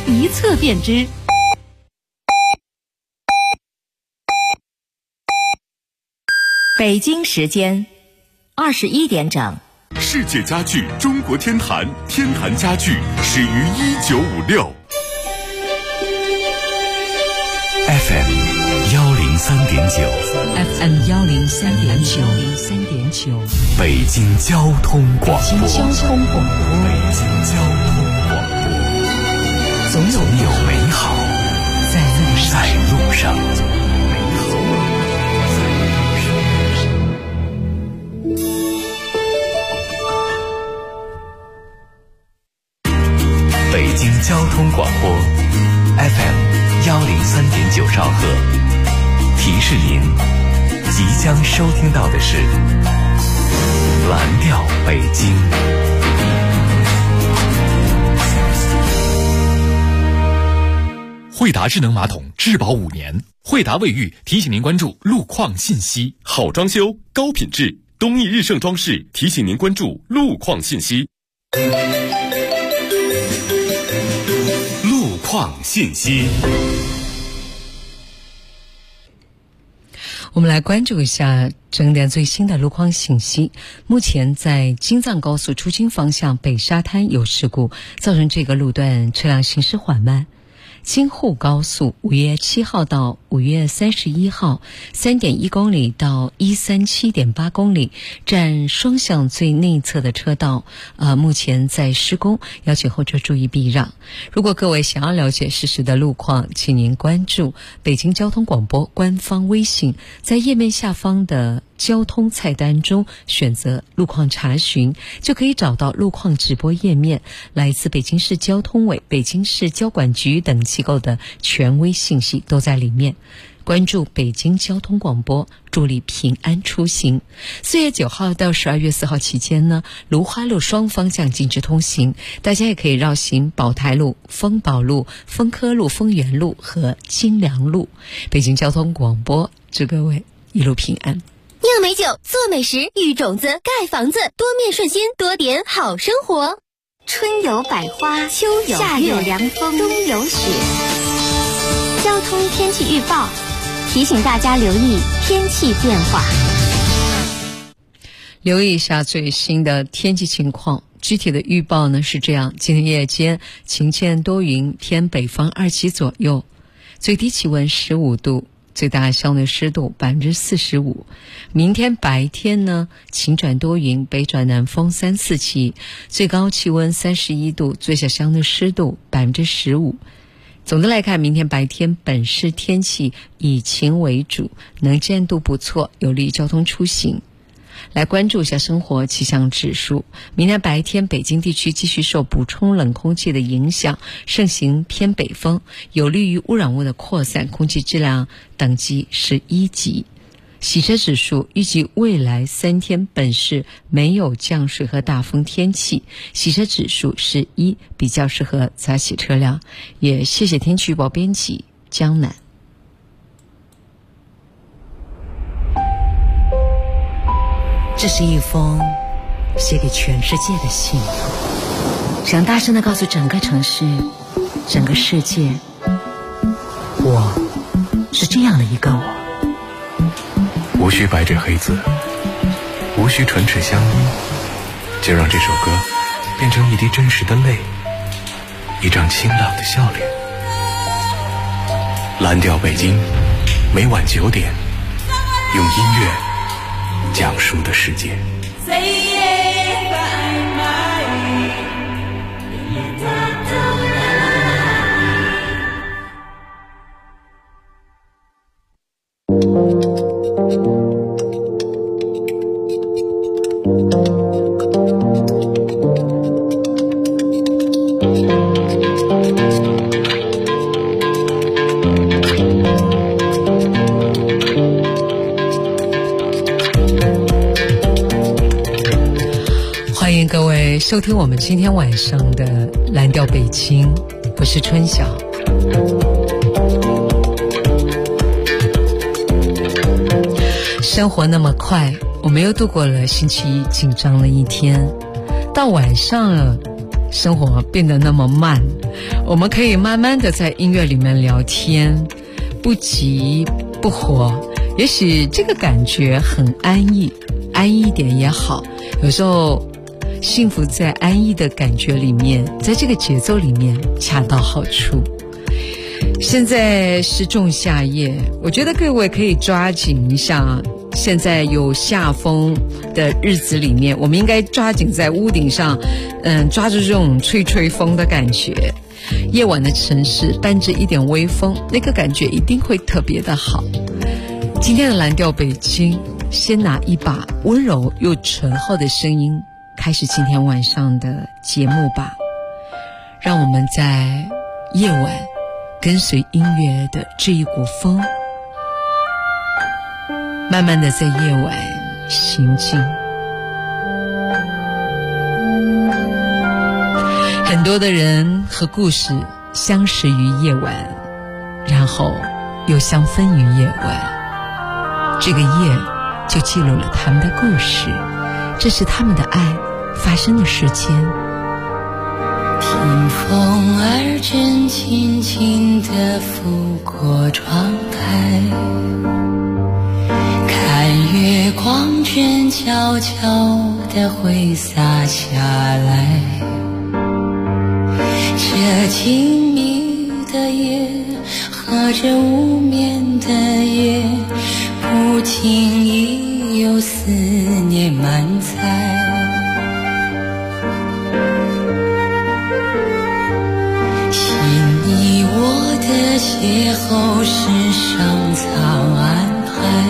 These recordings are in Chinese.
一测便知。北京时间21点整。 世界家具中国天坛，天坛家具始于1956。FM 103.9 103.9 北京交通广播。总有美好在路上。北京交通广播 FM 103.9兆赫，提示您即将收听到的是蓝调北京。 惠达智能马桶质保5年，惠达卫浴提醒您关注路况信息。 好装修高品质，东益日盛装饰提醒您关注路况信息。路况信息， 我们来关注一下整点最新的路况信息。目前在京藏高速出京方向北沙滩有事故，造成这个路段车辆行驶缓慢。京沪高速5月7号到5月31号 3.1 公里到137.8公里，占双向最内侧的车道目前在施工，要请后车注意避让。如果各位想要了解实时的路况，请您关注北京交通广播官方微信，在页面下方的交通菜单中选择路况查询，就可以找到路况直播页面，来自北京市交通委、北京市交管局等机构的权威信息都在里面。关注北京交通广播，助力平安出行。4月9号到12月4号期间呢，芦花路双方向禁止通行，大家也可以绕行宝台路、丰宝路、丰科路、丰源路和金良路。北京交通广播祝各位一路平安。 酿美酒，做美食，育种子，盖房子，多面顺心，多点好生活。春有百花，秋有月，夏有凉风，冬有雪。交通天气预报提醒大家留意天气变化， 留意一下最新的天气情况。具体的预报呢是这样：今天夜间晴间多云，偏北风2级左右，最低气温15度，最大相对湿度45%。明天白天呢，晴转多云，北转南风3、4级，最高气温31度，最小相对湿度15%。总的来看，明天白天本市天气以晴为主，能见度不错，有利于交通出行。来关注一下生活气象指数。明天白天北京地区继续受补充冷空气的影响，盛行偏北风，有利于污染物的扩散，空气质量等级是1级。洗车指数预计未来3天本市没有降水和大风天气，洗车指数是1，比较适合擦洗车辆。也谢谢天气预报编辑江南。这是一封写给全世界的信，想大声地告诉整个城市、整个世界，我是这样的一个我。 无需白纸黑字，无需唇齿相依，就让这首歌变成一滴真实的泪，一张清朗的笑脸。蓝调北京，每晚9点，用音乐讲述的世界。 欢迎各位收听我们今天晚上的蓝调北京，我是春晓。生活那么快，我们又度过了星期一紧张的一天，到晚上了，生活变得那么慢， 我们可以慢慢的在音乐里面聊天，不急不火，也许这个感觉很安逸，安逸一点也好。有时候幸福在安逸的感觉里面，在这个节奏里面恰到好处。现在是仲夏夜，我觉得各位可以抓紧一下，现在有夏风的日子里面，我们应该抓紧在屋顶上抓住这种吹风的感觉。夜晚的城市伴着一点微风，那个感觉一定会特别的好。今天的蓝调北京，先拿一把温柔又醇厚的声音开始今天晚上的节目吧。让我们在夜晚跟随音乐的这一股风，慢慢的在夜晚行进。很多的人和故事相识于夜晚，然后又相分于夜晚，这个夜就记录了他们的故事，这是他们的爱发生的时间。 听风儿真轻轻地拂过窗台，看月光真悄悄地会洒下来。这静谧的夜和这无眠的夜，不经意有思念满载。的邂逅是上苍安排，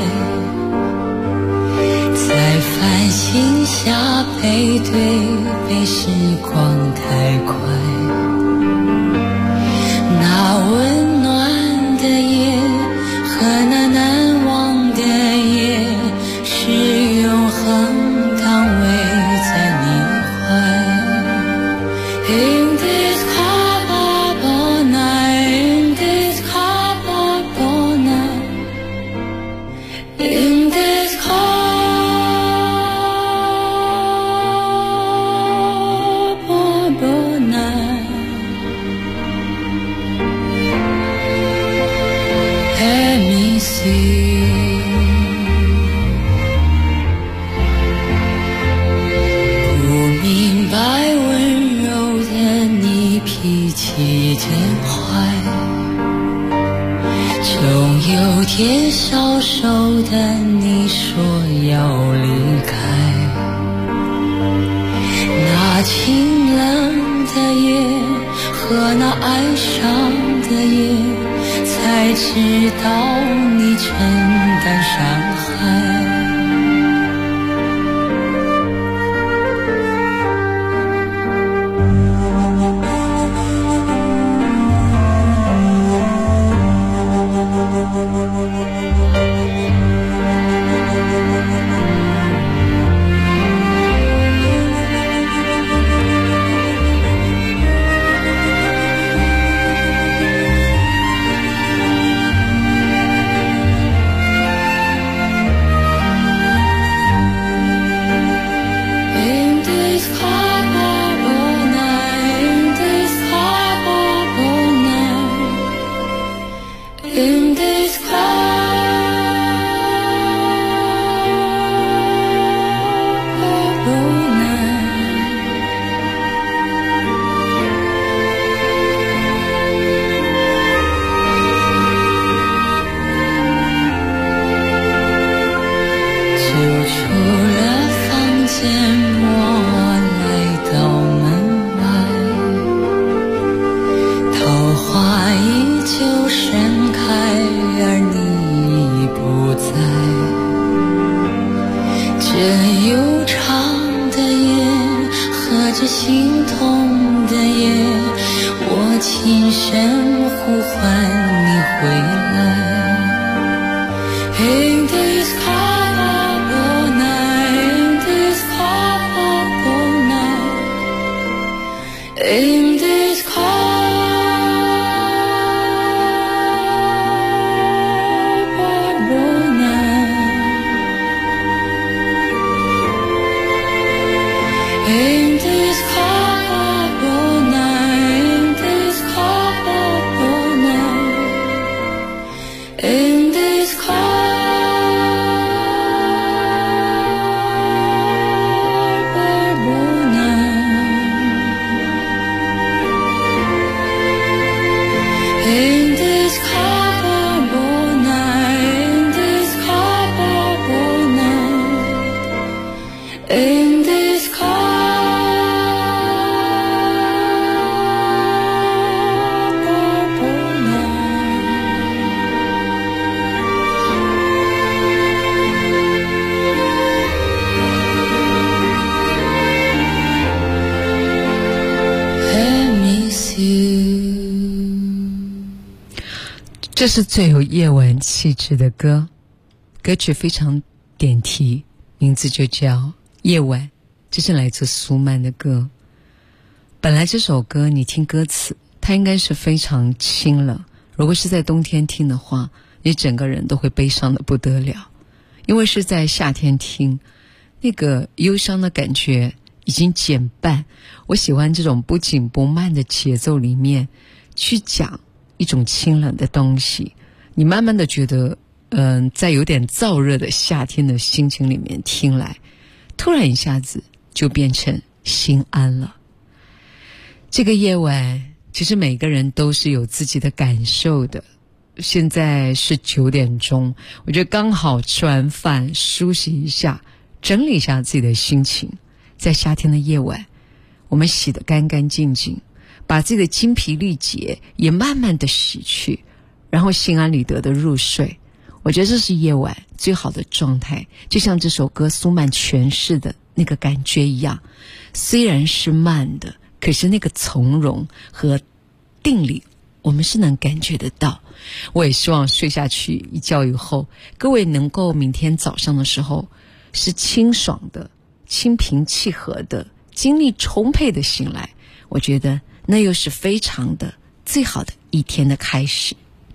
在繁星下背对背，时光太快。那温暖的夜和那难忘的夜，是永恒荡慰在你怀。In this天消瘦的你说要离开，那清冷的夜和那哀伤的夜，才知道你承担伤害。In this car, In this 这是最有夜晚气质的歌，歌曲非常点题，名字就叫《夜晚》，这是来自苏曼的歌。本来这首歌你听歌词，它应该是非常清冷，如果是在冬天听的话，你整个人都会悲伤的不得了，因为是在夏天听，那个忧伤的感觉已经减半。我喜欢这种不紧不慢的节奏里面去讲一种清冷的东西，你慢慢的觉得在有点燥热的夏天的心情里面听来，突然一下子就变成心安了。这个夜晚其实每个人都是有自己的感受的。现在是9点钟，我觉得刚好吃完饭梳洗一下，整理一下自己的心情，在夏天的夜晚我们洗得干干净净，把自己的精疲力竭也慢慢的洗去，然后心安理得的入睡。我觉得这是夜晚最好的状态，就像这首歌苏曼诠释的那个感觉一样，虽然是慢的，可是那个从容和定力我们是能感觉得到。我也希望睡下去一觉以后，各位能够明天早上的时候是清爽的、心平气和的、精力充沛的醒来，我觉得那又是非常的最好的一天的开始。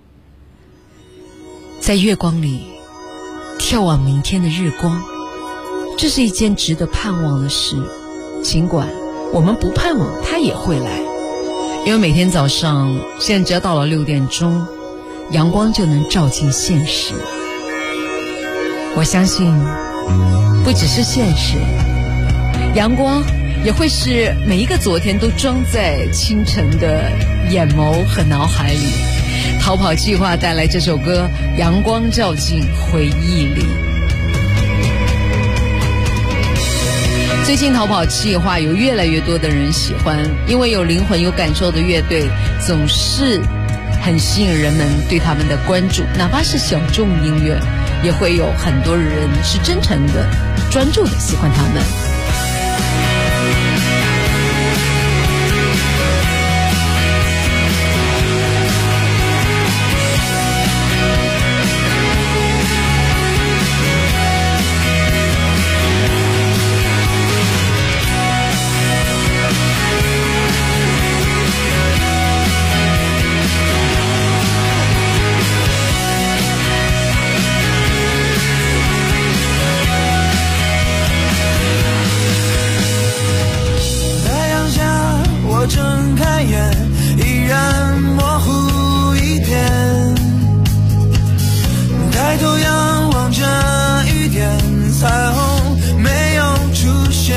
在月光里眺望明天的日光，这是一件值得盼望的事，尽管我们不盼望它也会来，因为每天早上现在只要到了6点钟，阳光就能照进现实。我相信不只是现实，阳光也会是每一个昨天都装在清晨的眼眸和脑海里。逃跑计划带来这首歌《阳光照进回忆里》。最近逃跑计划有越来越多的人喜欢，因为有灵魂有感受的乐队总是很吸引人们对他们的关注，哪怕是小众音乐也会有很多人是真诚的专注的喜欢他们。 睁开眼，依然模糊一片。抬头仰望着雨点，彩虹没有出现。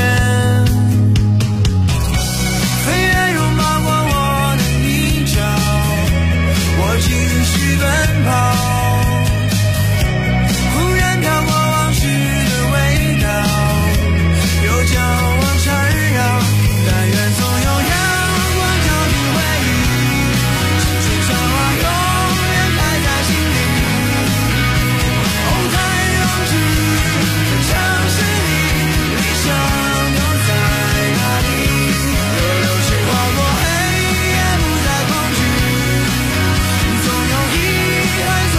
飞跃拥抱过我的衣角，我继续奔跑。忽然飘过往事的味道，又将往缠绕。但愿总有还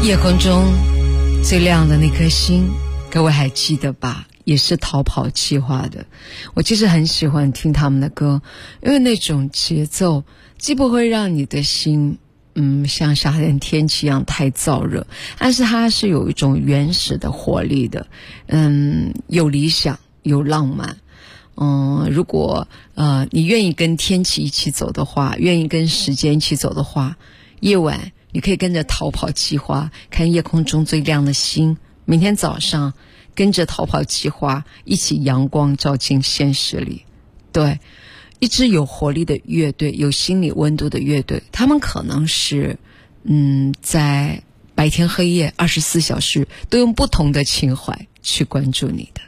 夜空中最亮的那颗星，各位还记得吧？也是逃跑计划的。我其实很喜欢听他们的歌，因为那种节奏既不会让你的心像夏天天气一样太燥热，但是它是有一种原始的活力的，有理想有浪漫。如果你愿意跟天气一起走的话，愿意跟时间一起走的话，夜晚你可以跟着逃跑计划看夜空中最亮的星，明天早上跟着逃跑计划一起阳光照进现实里。对，一支有活力的乐队，有心理温度的乐队，他们可能是在白天黑夜24小时都用不同的情怀去关注你的。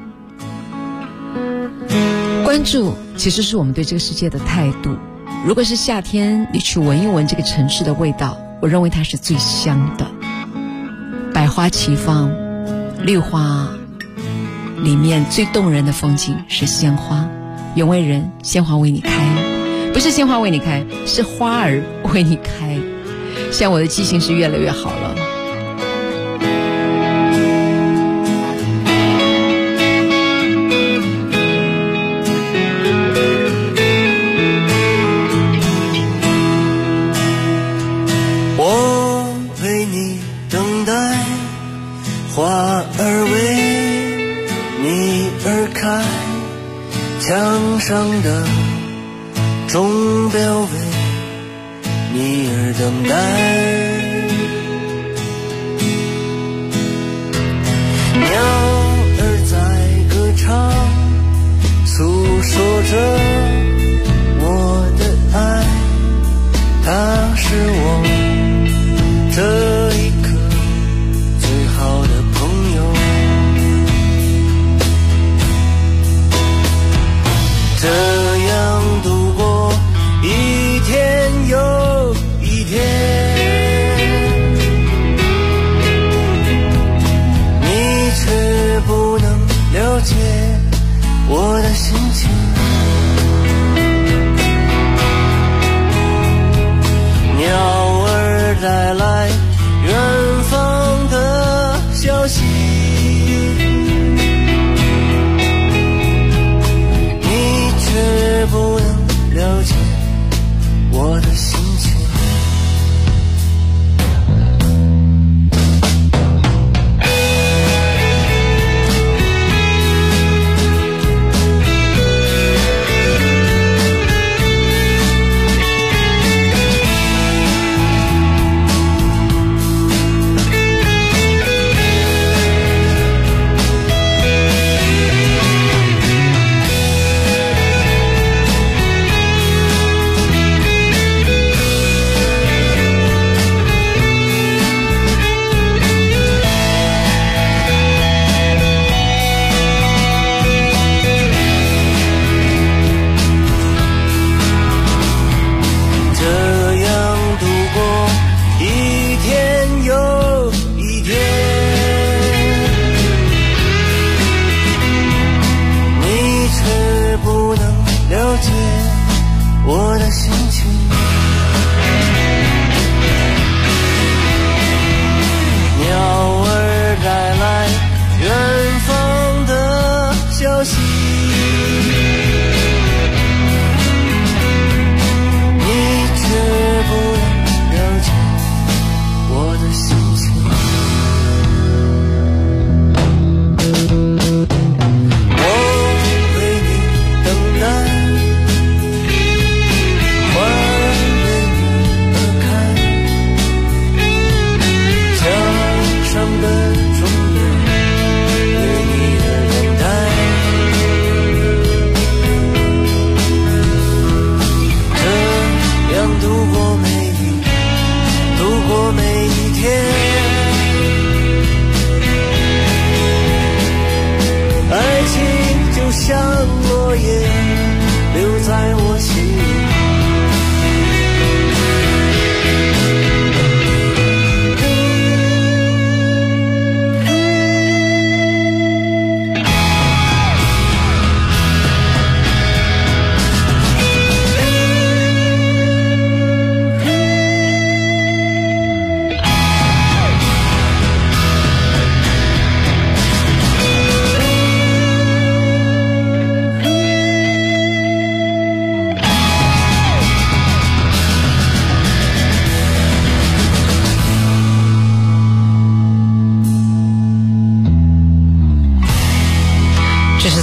关注其实是我们对这个世界的态度。如果是夏天，你去闻一闻这个城市的味道，我认为它是最香的。百花齐放，绿花里面最动人的风景是鲜花。原味人，鲜花为你开，不是鲜花为你开，是花儿为你开。现在我的记性是越来越好了。 我为你等待，花儿为你而开，墙上的钟表为你而等待。鸟儿在歌唱，诉说着我的爱，它是我这一刻最好的朋友。这样度过一天又一天，你却不能了解我的心情。鸟儿带来远方的消息，你却不能了解我的心情。我的心情，鸟儿带来远方的消息，你却不能了解我的心情。我为你等待，爱情就像落叶，留在我心里。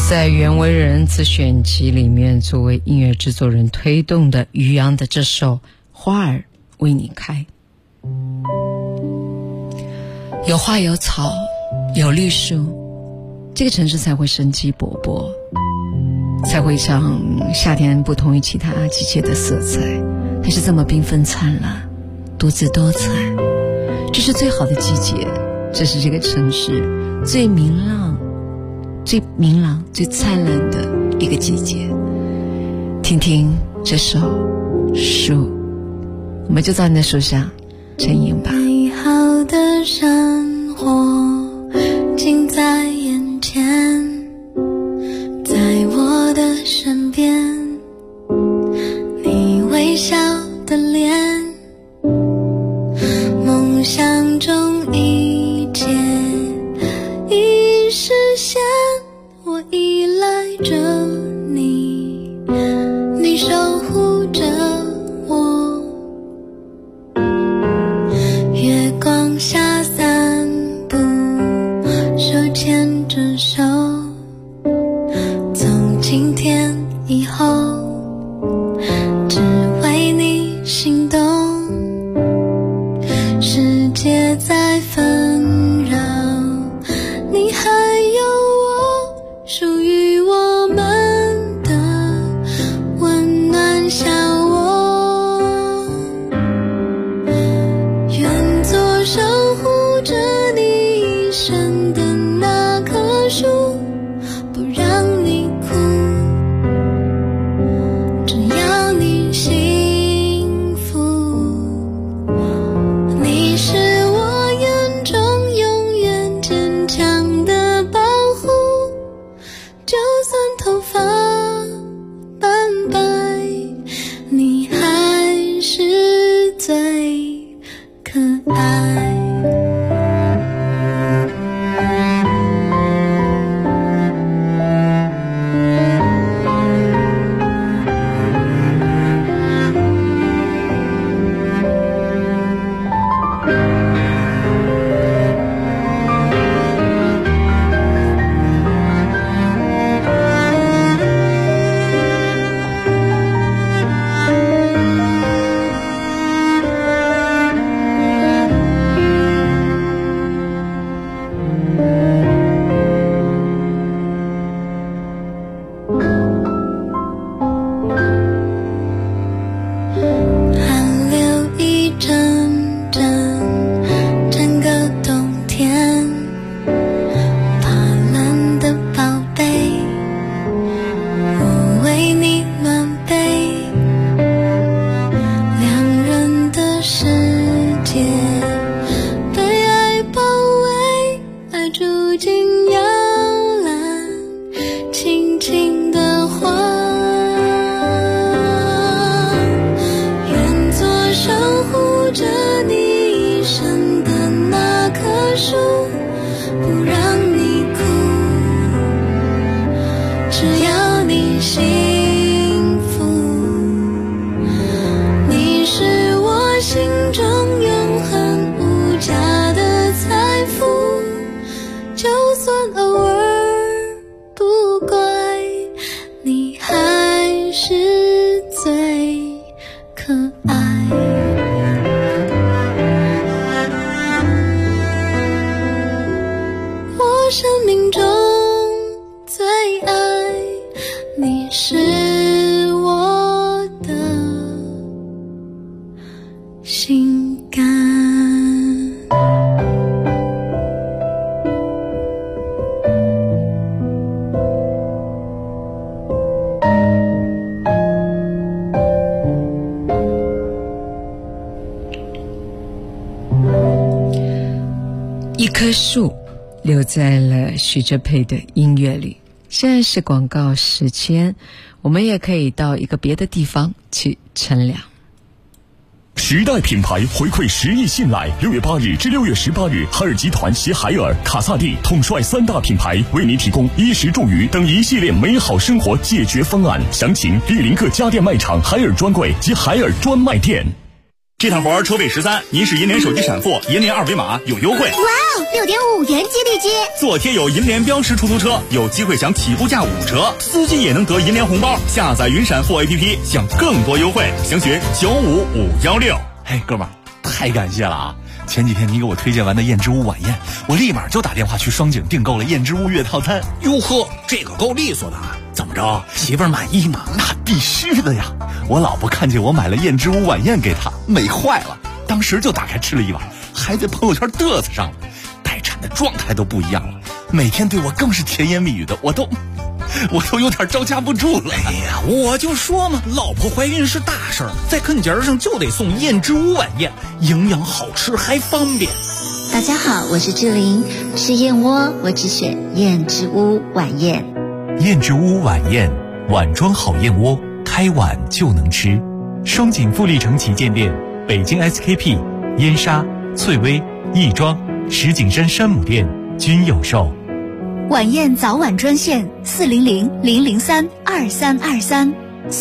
在袁惟仁自选集里面作为音乐制作人推动的于洋的这首《花儿为你开》。有花有草有绿树，这个城市才会生机勃勃，才会像夏天不同于其他季节的色彩，它是这么缤纷灿烂多姿多彩。这是最好的季节，这是这个城市最明朗最灿烂的一个季节。听听这首树，我们就在你的树上沉吟吧。 美好的生活近在眼前，在我的身边，你微笑的脸，梦想中一切已实现，我依赖着你，你守护着我，月光下散步，手牵着手，从今天以后只为你心动，世界在纷扰，你还有我，属于我们的温暖小窝，愿做守护着你一生的那棵树，不让你哭，只要你幸福，你是我眼中永远坚强的保护，就算头发斑白，你还是最可爱。寒流一阵阵，整个冬天，怕冷的宝贝，我为你暖被，两人的世界被爱包围，爱住进摇篮，轻轻的晃，愿做守护着你一生的那棵树，不让你哭，只要你幸福，你是我心中永恒无价的财富，就算偶尔不乖，你还是最可爱。我生命中最爱，你是我的心肝。 一棵树留在了许哲佩的音乐里。现在是广告时间，我们也可以到一个别的地方去乘凉。 时代品牌回馈10亿信赖，6月8日至6月18日，海尔集团携海尔、卡萨帝统帅3大品牌，为您提供衣食住娱等一系列美好生活解决方案。详情莅临各家电卖场海尔专柜及海尔专卖店。 这趟活车费13，您是银联手机闪付，银联二维码有优惠。 哇哦，6.5元激励金！ 做贴有银联标识出租车，有机会享起步价5折，司机也能得银联红包。下载云闪付 APP， 享更多优惠，详询95516。 嘿，哥们儿，太感谢了啊！前几天你给我推荐完的燕之屋晚宴，我立马就打电话去双井订购了燕之屋月套餐。 哟呵，这个够利索的，怎么着？媳妇儿满意吗？ 那必须的呀！我老婆看见我买了燕之屋晚宴给她，美坏了，当时就打开吃了一碗，还在朋友圈嘚瑟上了。待产的状态都不一样了，每天对我更是甜言蜜语的，我都有点招架不住了。 哎呀，我就说嘛，老婆怀孕是大事儿，在坑节上就得送燕之屋晚宴，营养好吃还方便。 大家好，我是志玲，吃燕窝我只选燕之屋晚宴。 燕之屋晚宴，碗装好燕窝，开碗就能吃。双井富力城旗舰店、北京 SKP、燕莎、翠微、亦庄、石景山山姆店均有售。 晚宴早晚专线400-003-2323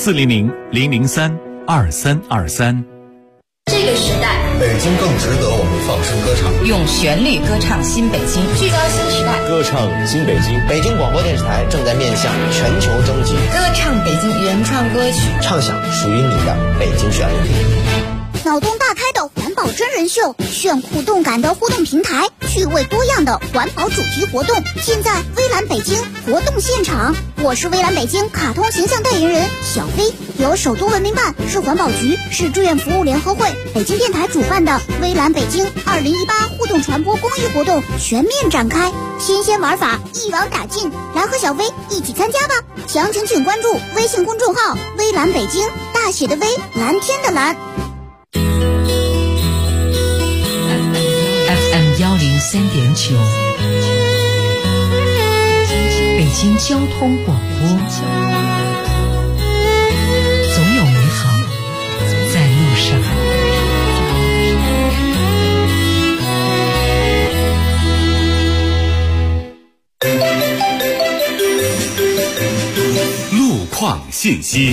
400-003-2323。 这个时代， 北京更值得我们放声歌唱， 用旋律歌唱新北京，聚焦新时代， 歌唱新北京。北京广播电视台正在面向全球征集， 歌唱北京原创歌曲， 唱响属于你的北京旋律。 脑洞大开的环保真人秀，炫酷动感的互动平台，趣味多样的环保主题活动，尽在微蓝北京活动现场。我是微蓝北京卡通形象代言人小飞，由首都文明办、市环保局、市志愿服务联合会、北京电台主办的微蓝北京2018互动传播公益活动全面展开，新鲜玩法一网打尽，来和小飞一起参加吧！详情请关注微信公众号微蓝北京，大写的微，蓝天的蓝。 FM103.9，北京交通广播，总有美好在路上。 路况信息。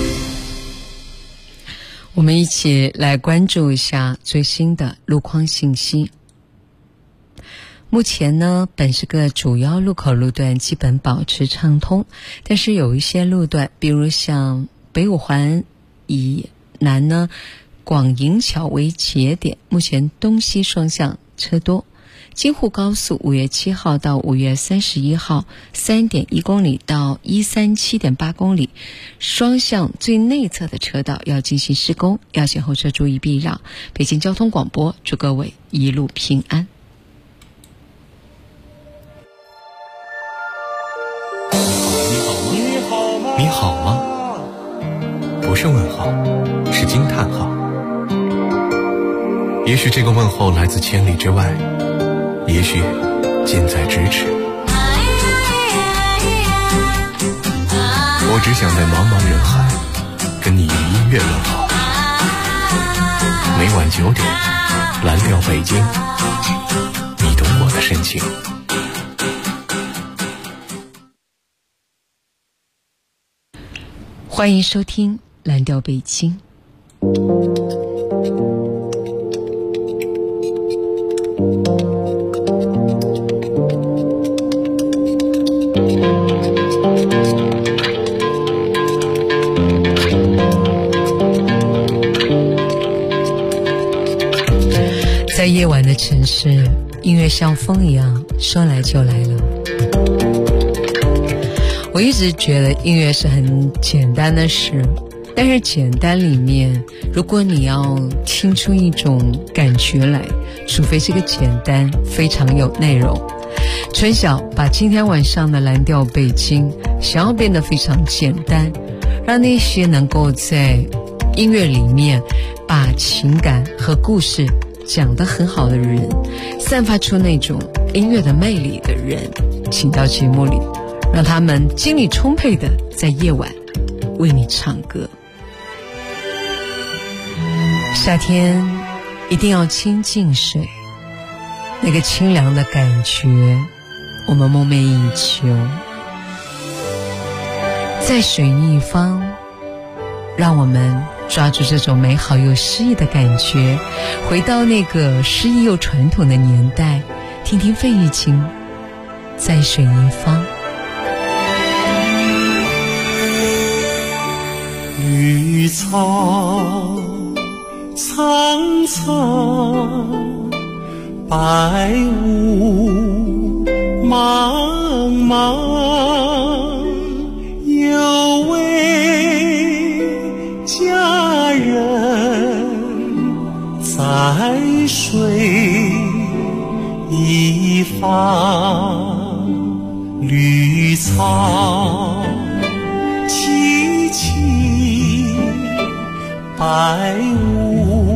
我们一起来关注一下最新的路况信息。目前呢，本市各主要路口路段基本保持畅通，但是有一些路段，比如像北五环以南呢，广营桥为节点，目前东西双向车多。京沪高速5月7号到5月31号 3.1 公里到137.8公里，双向最内侧的车道要进行施工，要请后车注意避让。北京交通广播祝各位一路平安。 你好吗？不是问号，是惊叹号。也许这个问候来自千里之外，也许近在咫尺。我只想在茫茫人海跟你以音乐问好。每晚9点，蓝调北京，你懂我的深情。 欢迎收听蓝调北京。在夜晚的城市，音乐像风一样说来就来了。我一直觉得音乐是很简单的事，但是简单里面，如果你要听出一种感觉来，除非这个简单非常有内容。春晓把今天晚上的蓝调北京想要变得非常简单，让那些能够在音乐里面把情感和故事讲得很好的人，散发出那种音乐的魅力的人，请到节目里，让他们精力充沛的在夜晚为你唱歌。夏天一定要亲近水，那个清凉的感觉我们梦寐以求。在水一方，让我们抓住这种美好又诗意的感觉，回到那个诗意又传统的年代，听听费玉清在水一方。 绿草苍苍，白雾茫茫，有位佳人在水一方，绿草萋萋，白雾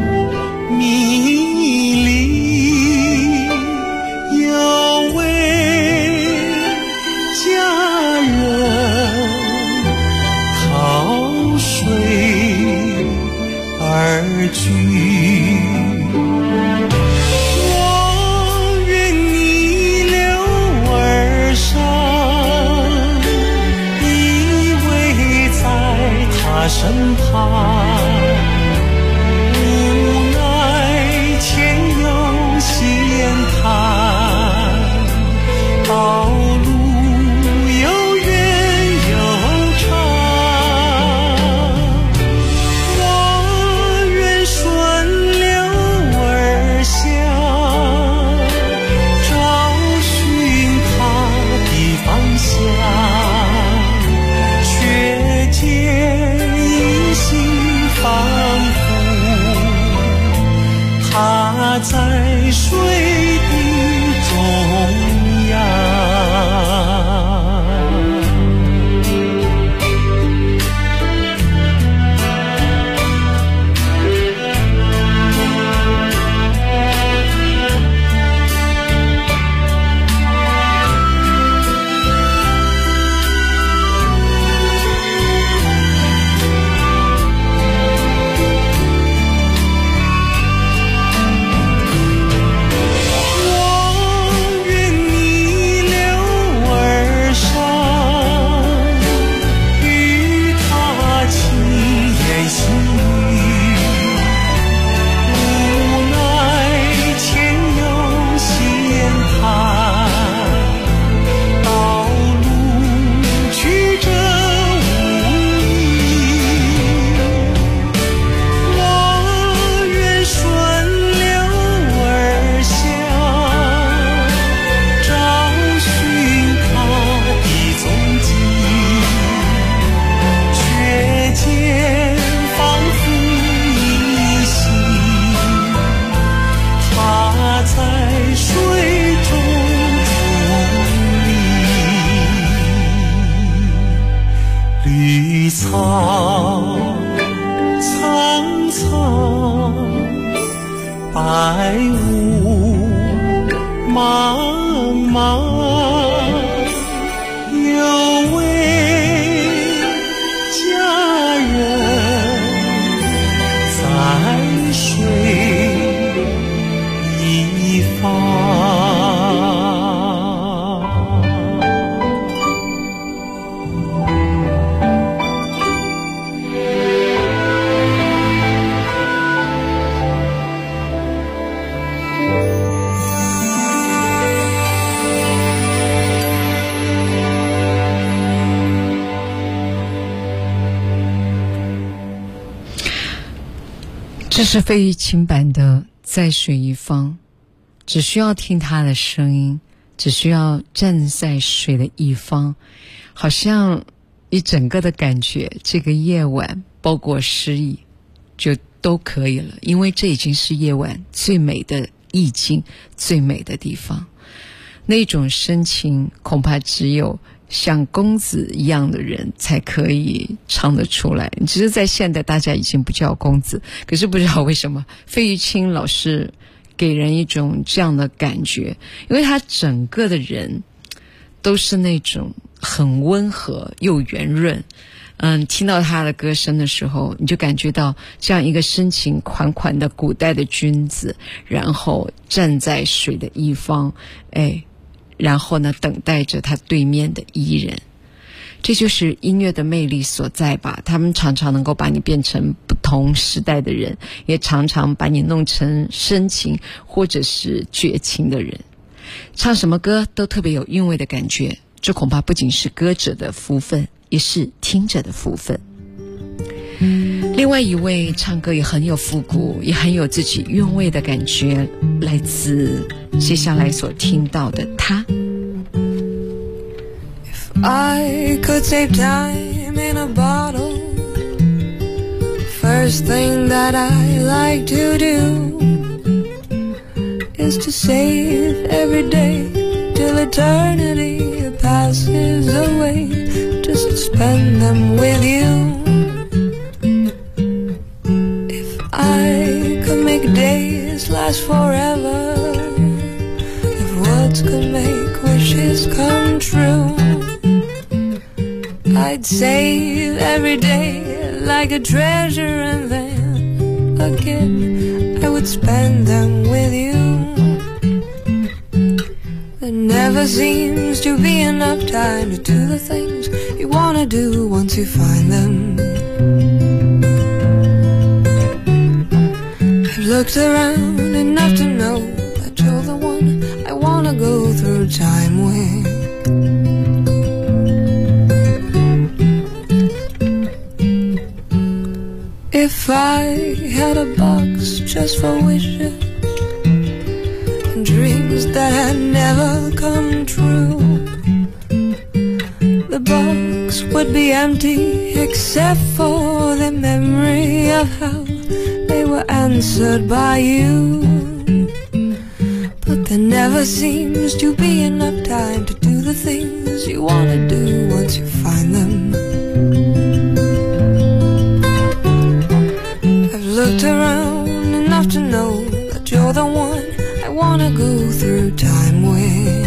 迷离，有位佳人靠水而居。我愿逆流而上，依偎在他身旁，无奈前有险滩，道路又远又长，我愿顺流而下，找寻他的方向，却见依稀仿佛他在水的中央。绿草苍苍，白雾茫茫，有位佳人在水一方。 这是费玉清版的在水一方，只需要听他的声音，只需要站在水的一方，好像一整个的感觉，这个夜晚包括诗意就都可以了，因为这已经是夜晚最美的意境，最美的地方。那种深情恐怕只有像公子一样的人才可以唱得出来。其实在现代大家已经不叫公子，可是不知道为什么费玉清老是给人一种这样的感觉，因为他整个的人都是那种很温和又圆润。听到他的歌声的时候，你就感觉到这样一个深情款款的古代的君子，然后站在水的一方，然后呢等待着他对面的伊人。 这就是音乐的魅力所在吧，他们常常能够把你变成不同时代的人，也常常把你弄成深情或者是绝情的人。唱什么歌都特别有韵味的感觉，这恐怕不仅是歌者的福分，也是听者的福分。另外一位唱歌也很有复古，也很有自己韵味的感觉，来自接下来所听到的他。 I could save time in a bottle. First thing that I like to do is to save every day till eternity passes away, just to spend them with you. If I could make days last forever, if words could make wishes come true, I'd save every day like a treasure, and then again I would spend them with you. There never seems to be enough time to do the things you wanna do once you find them. I've looked around enough to know that you're the one I wanna go through time with. If I had a box just for wishes and dreams that had never come true, the box would be empty except for the memory of how they were answered by you. But there never seems to be enough time to do the things you wanna do once you find them. Looked around enough to know that you're the one I wanna go through time with.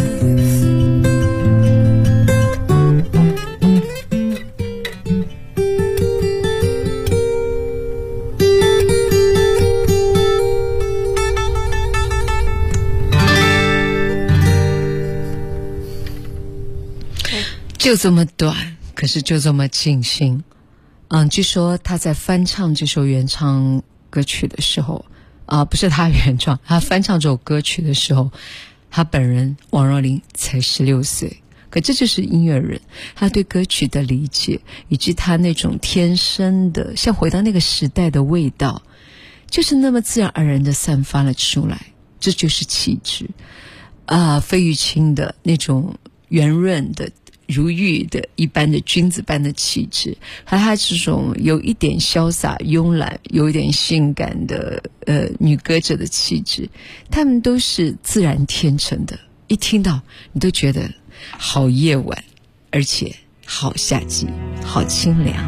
就这么短，可是就这么尽兴。据说他在翻唱这首原唱歌曲的时候，不是他原创，他翻唱这首歌曲的时候，他本人王若琳才16岁。可这就是音乐人，他对歌曲的理解，以及他那种天生的像回到那个时代的味道，就是那么自然而然的散发了出来。这就是气质费玉清的那种圆润的如玉的一般的君子般的气质，和他这种有一点潇洒慵懒有一点性感的女歌者的气质，他们都是自然天成的，一听到你都觉得好夜晚，而且好夏季，好清凉。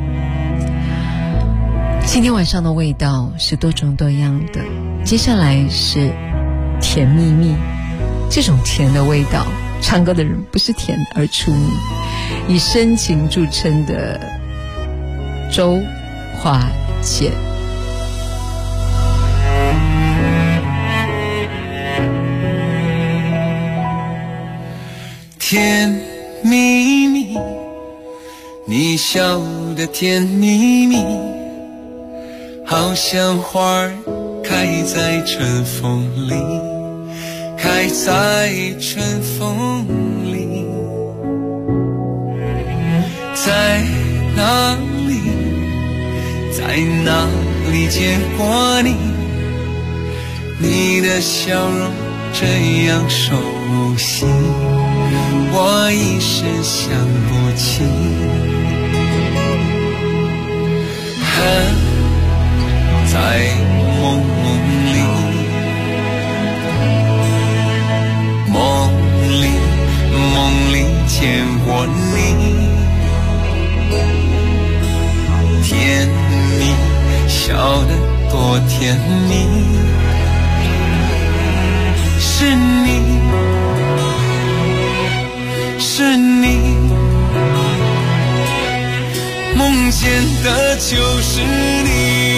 今天晚上的味道是多种多样的，接下来是甜蜜蜜，这种甜的味道唱歌的人不是甜而出名，以深情著称的周华健。 甜蜜蜜，你笑得甜蜜蜜，好像花儿开在春风里，开在春风里。在哪里，在哪里见过你？你的笑容这样熟悉，我一时想不起。在梦里，梦里见过你，甜蜜，笑得多甜蜜，是你，是你，梦见的就是你。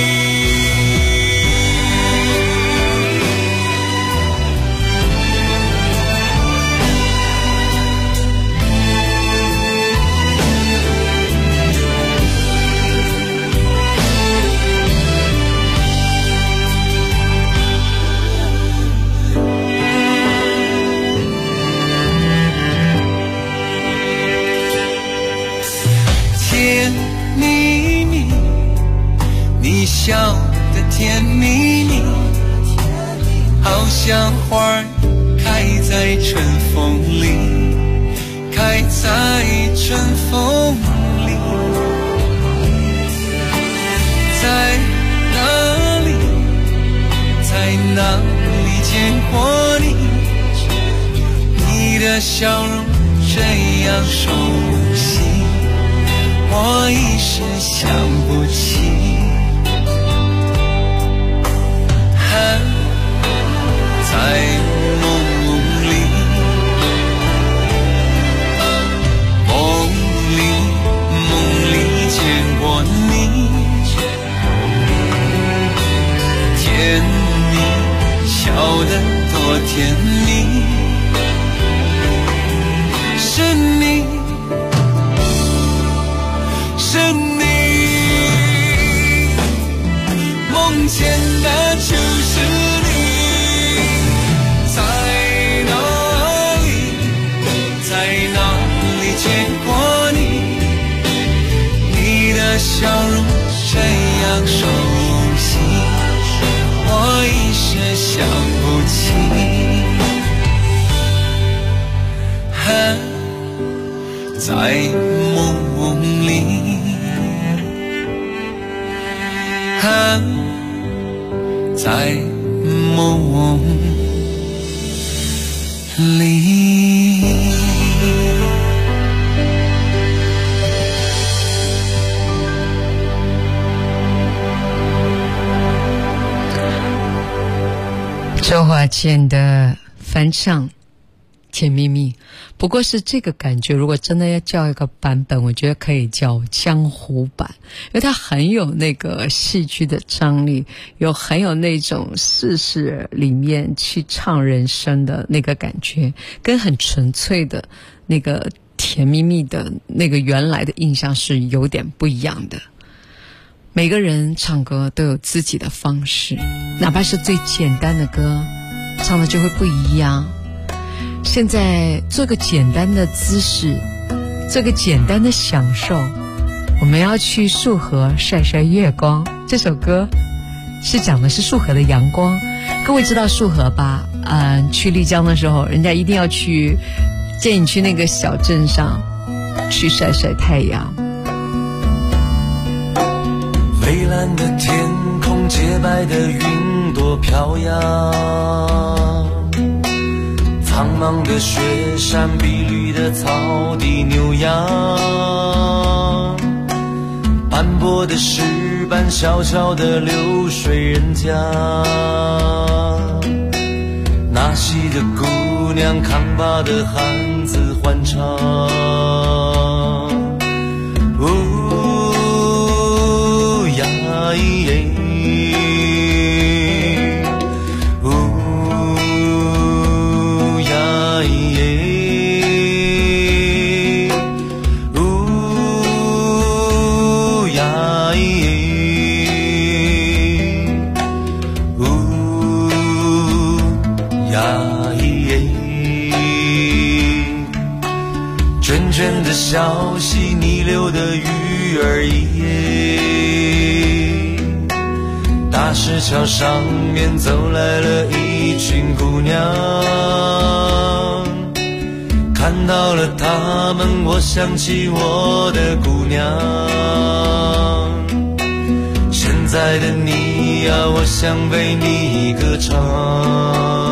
像花开在春风里，开在春风里。在哪里，在哪里见过你？你的笑容这样熟悉，我一时想不起。在梦里，梦里见过你，甜蜜，笑得多甜蜜，是你，是你，梦见的就是你。在哪里见过你？你的笑容这样熟悉，我一时想不起。在梦里，在梦里。 周华健的翻唱《甜蜜蜜》，不过是这个感觉，如果真的要叫一个版本，我觉得可以叫江湖版，因为它很有那个戏剧的张力，很有那种世事里面去唱人生的那个感觉，跟很纯粹的那个甜蜜蜜的那个原来的印象是有点不一样的。每个人唱歌都有自己的方式，哪怕是最简单的歌，唱的就会不一样。现在做个简单的姿势，做个简单的享受，我们要去束河晒晒月光。这首歌是讲的是束河的阳光，各位知道束河吧？去丽江的时候，人家一定要去，建议你去那个小镇上去晒晒太阳。 蔚蓝的天空，洁白的云朵飘扬，苍茫的雪山，碧绿的草地牛羊，斑驳的石板，小小的流水人家，纳西的姑娘，康巴的汉子欢唱。卷卷的小溪，逆流的鱼儿一夜，大石桥上面走来了一群姑娘，看到了她们，我想起我的姑娘。现在的你呀，我想为你歌唱。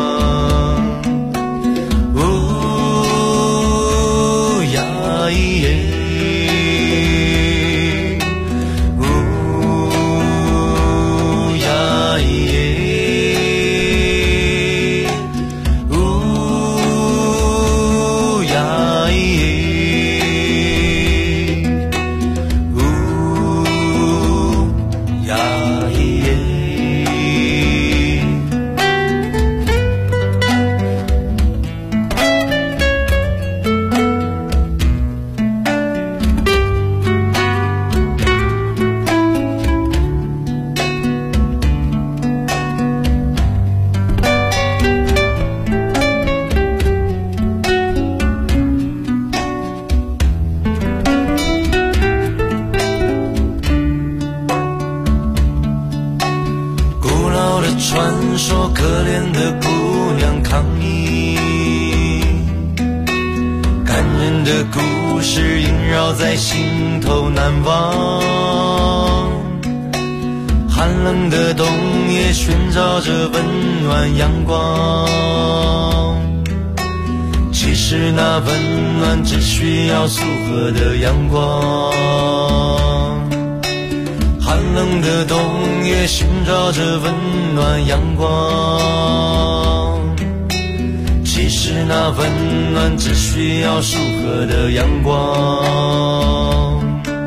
传说，可怜的姑娘抗议，感人的故事萦绕在心头难忘。寒冷的冬夜寻找着温暖阳光，其实那温暖只需要素和的阳光。寒冷的冬夜寻找着温暖阳光，其实那温暖只需要素和的阳光。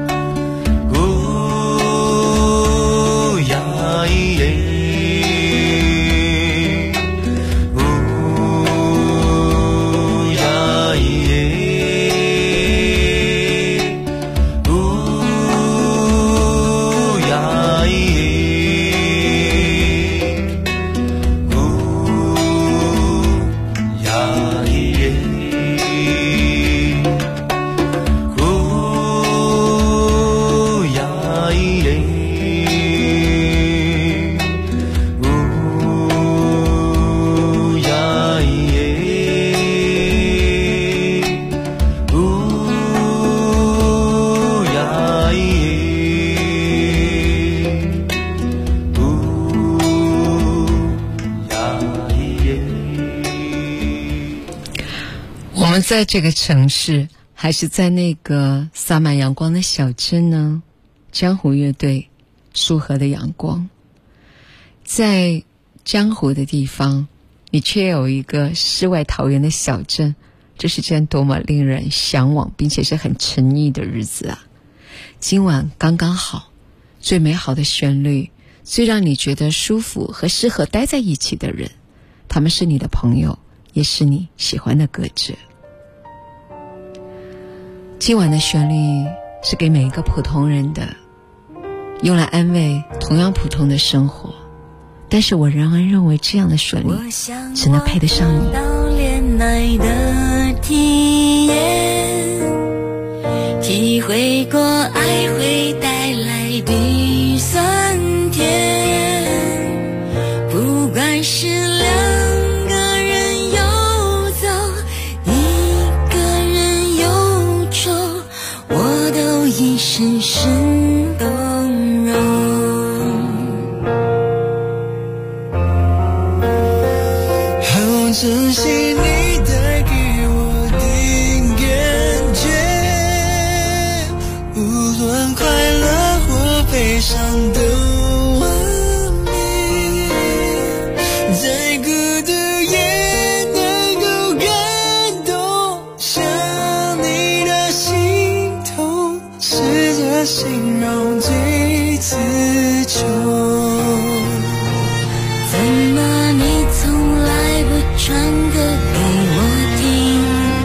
我们在这个城市，还是在那个洒满阳光的小镇呢？江湖乐队，舒和的阳光。在江湖的地方，你却有一个世外桃源的小镇，这是件多么令人向往并且是很沉溺的日子啊！今晚刚刚好，最美好的旋律，最让你觉得舒服和适合待在一起的人，他们是你的朋友，也是你喜欢的歌者。今晚的旋律是给每一个普通人的，用来安慰同样普通的生活，但是我仍然认为这样的旋律只能配得上你。 到恋爱的体验，体会过爱会带来的酸甜，不管是两个人游走，一个人忧愁，我都已深深动容。好珍惜你带给我的感觉，无论快乐或悲伤都完美，在孤独也能够感动，想你的心痛，试着形容最词穷。怎么你从来不唱歌给我听？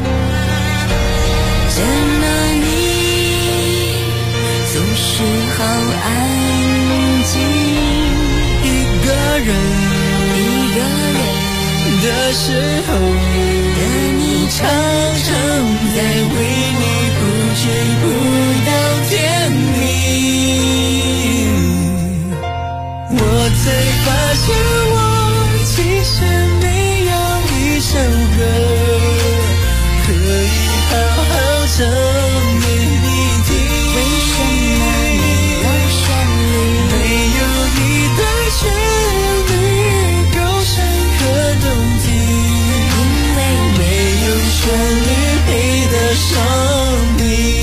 怎么你总是好安静？一个人的时候，等你常常在为你不追不到天明，我才发现我其实没有一首歌可以好好唱给你听。为什么没有旋律？没有一段旋律够深刻动听，因为没有旋律配得上你。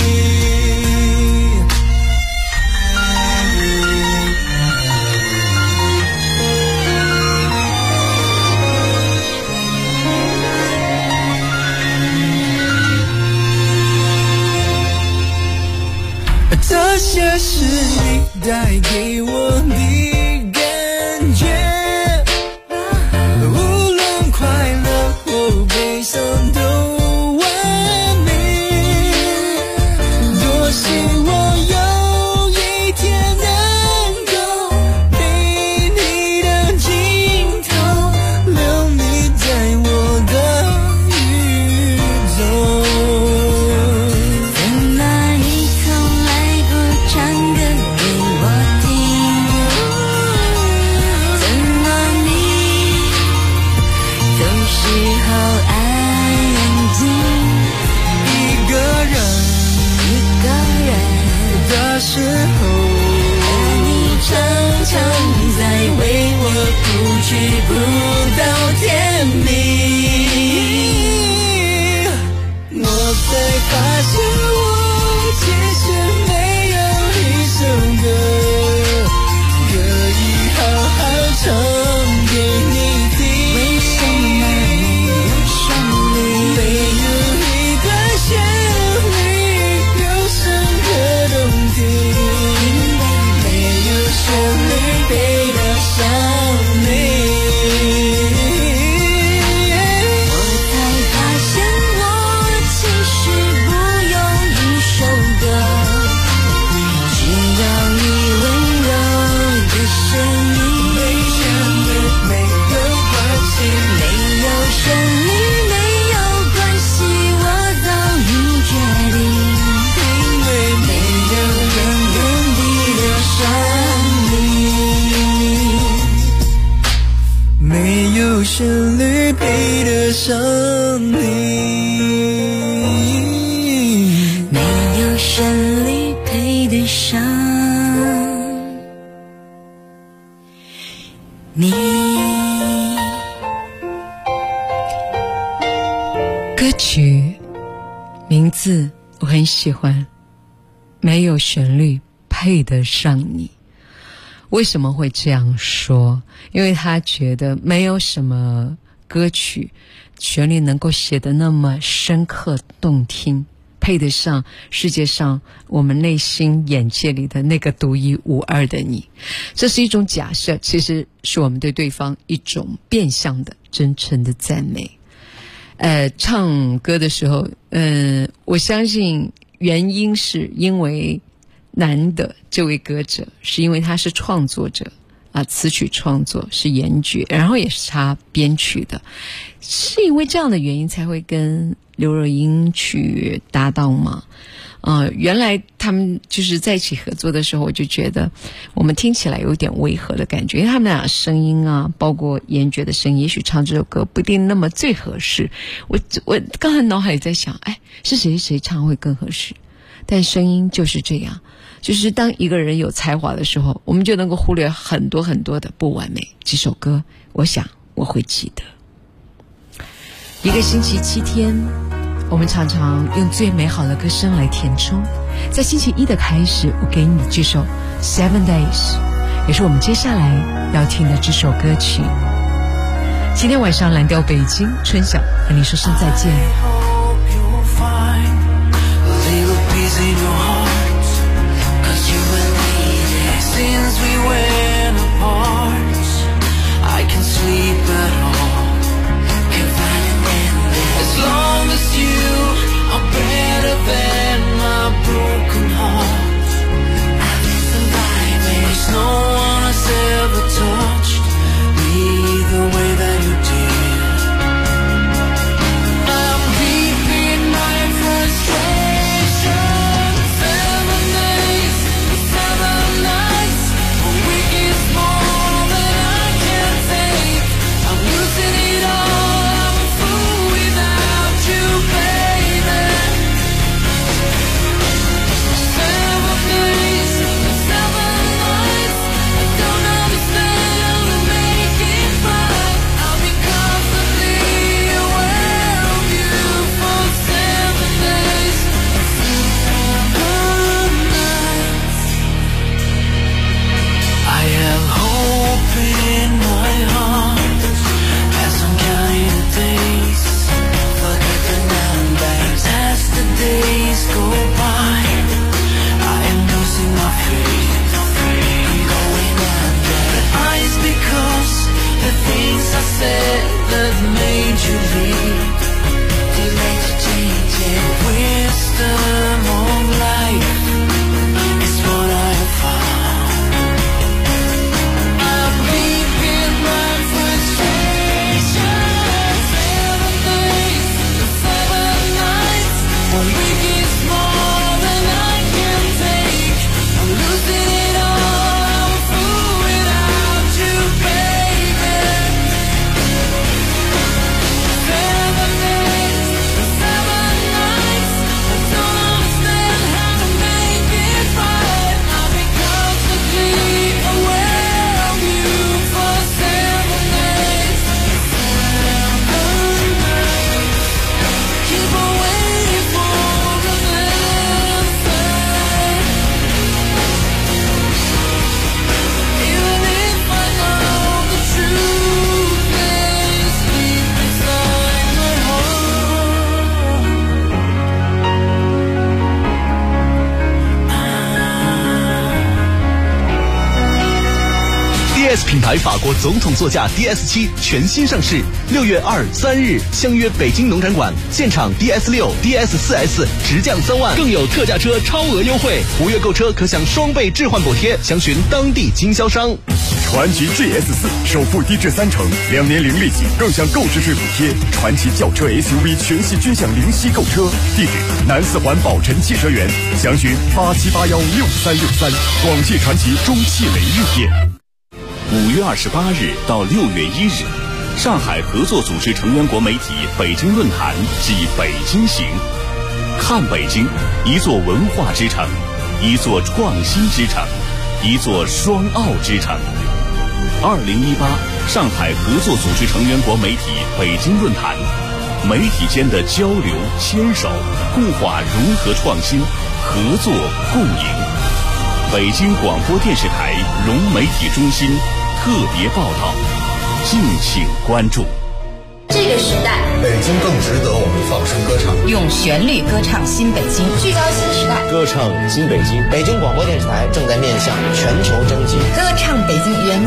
这些是你带给我的感觉，无论快乐或悲伤都完美，多希望有一天能够陪你的尽头，留你在我的雨中。怎么你从来不唱歌给我听？ 不到天明。我才发现我其实没有一首歌可以好好唱给你听。为什么没有旋律？没有一段旋律有深刻动听，没有旋律配得上你。我才发现我其实不用一首歌，只要你温柔的声音。没旋律没有关系，没有旋律没有关系，我早已决定，因为没有人能比得上你。没有旋律配得上你，没有旋律配得上你。 歌曲名字我很喜欢，没有旋律配得上你。为什么会这样说？因为他觉得没有什么歌曲旋律能够写得那么深刻动听，配得上世界上我们内心眼界里的那个独一无二的你。这是一种假设，其实是我们对对方一种变相的真诚的赞美。唱歌的时候，我相信原因是因为男的这位歌者是因为他是创作者啊，词曲创作是严爵，然后也是他编曲的，是因为这样的原因才会跟刘若英去搭档吗？原来他们就是在一起合作的时候，我就觉得我们听起来有点违和的感觉，因为他们俩声音啊，包括严爵的声音，也许唱这首歌不一定那么最合适。我刚才脑海里在想，是谁唱会更合适？但声音就是这样，就是当一个人有才华的时候，我们就能够忽略很多很多的不完美。这首歌，我想我会记得。一个星期7天。我们常常用最美好的歌声来填充，在星期一的开始，我给你这首 Seven Days， 也是我们接下来要听的这首歌曲。今天晚上蓝调北京，春晓和你说声再见。 Better than my broken heart. I've been surviving, 'cause no one has ever touched me the way that you did. I'm deep in my frustration. 7 days, 7 nights. A week is more than I can take. I'm losing it all. I'm a fool without you, baby. Days go by, I am losing my faith. I'm going under. But it's because the things I said that made you leave, delayed to change it. Wisdom of life is what I have found. I'm deep in my frustration. 7 days, 7 nights. 1 week is more than I can take. I'm losing it all. I'm a fool without you, baby. 品牌法国总统座驾 DS7 全新上市，6月2、3日相约北京农展馆，现场 DS6、DS4S 直降3万，更有特价车超额优惠，5月购车可享双倍置换补贴，详询当地经销商。 传祺 GS4 首付低至30%，2年零利息，更享购置税补贴。传祺轿车 SUV 全系均享零息购车。地址：南四环宝辰汽车园，详询87816363。广汽传祺中汽雷日店。 5月28日到6月1日，上海合作组织成员国媒体北京论坛暨北京行。看北京，一座文化之城，一座创新之城，一座双奥之城。2018上海合作组织成员国媒体北京论坛，媒体间的交流牵手，固化融合创新，合作共赢。北京广播电视台融媒体中心特别报道，敬请关注。 这个时代， 北京更值得我们放声歌唱， 用旋律歌唱新北京，聚焦新时代， 歌唱新北京。北京广播电视台正在面向全球征集歌唱北京原创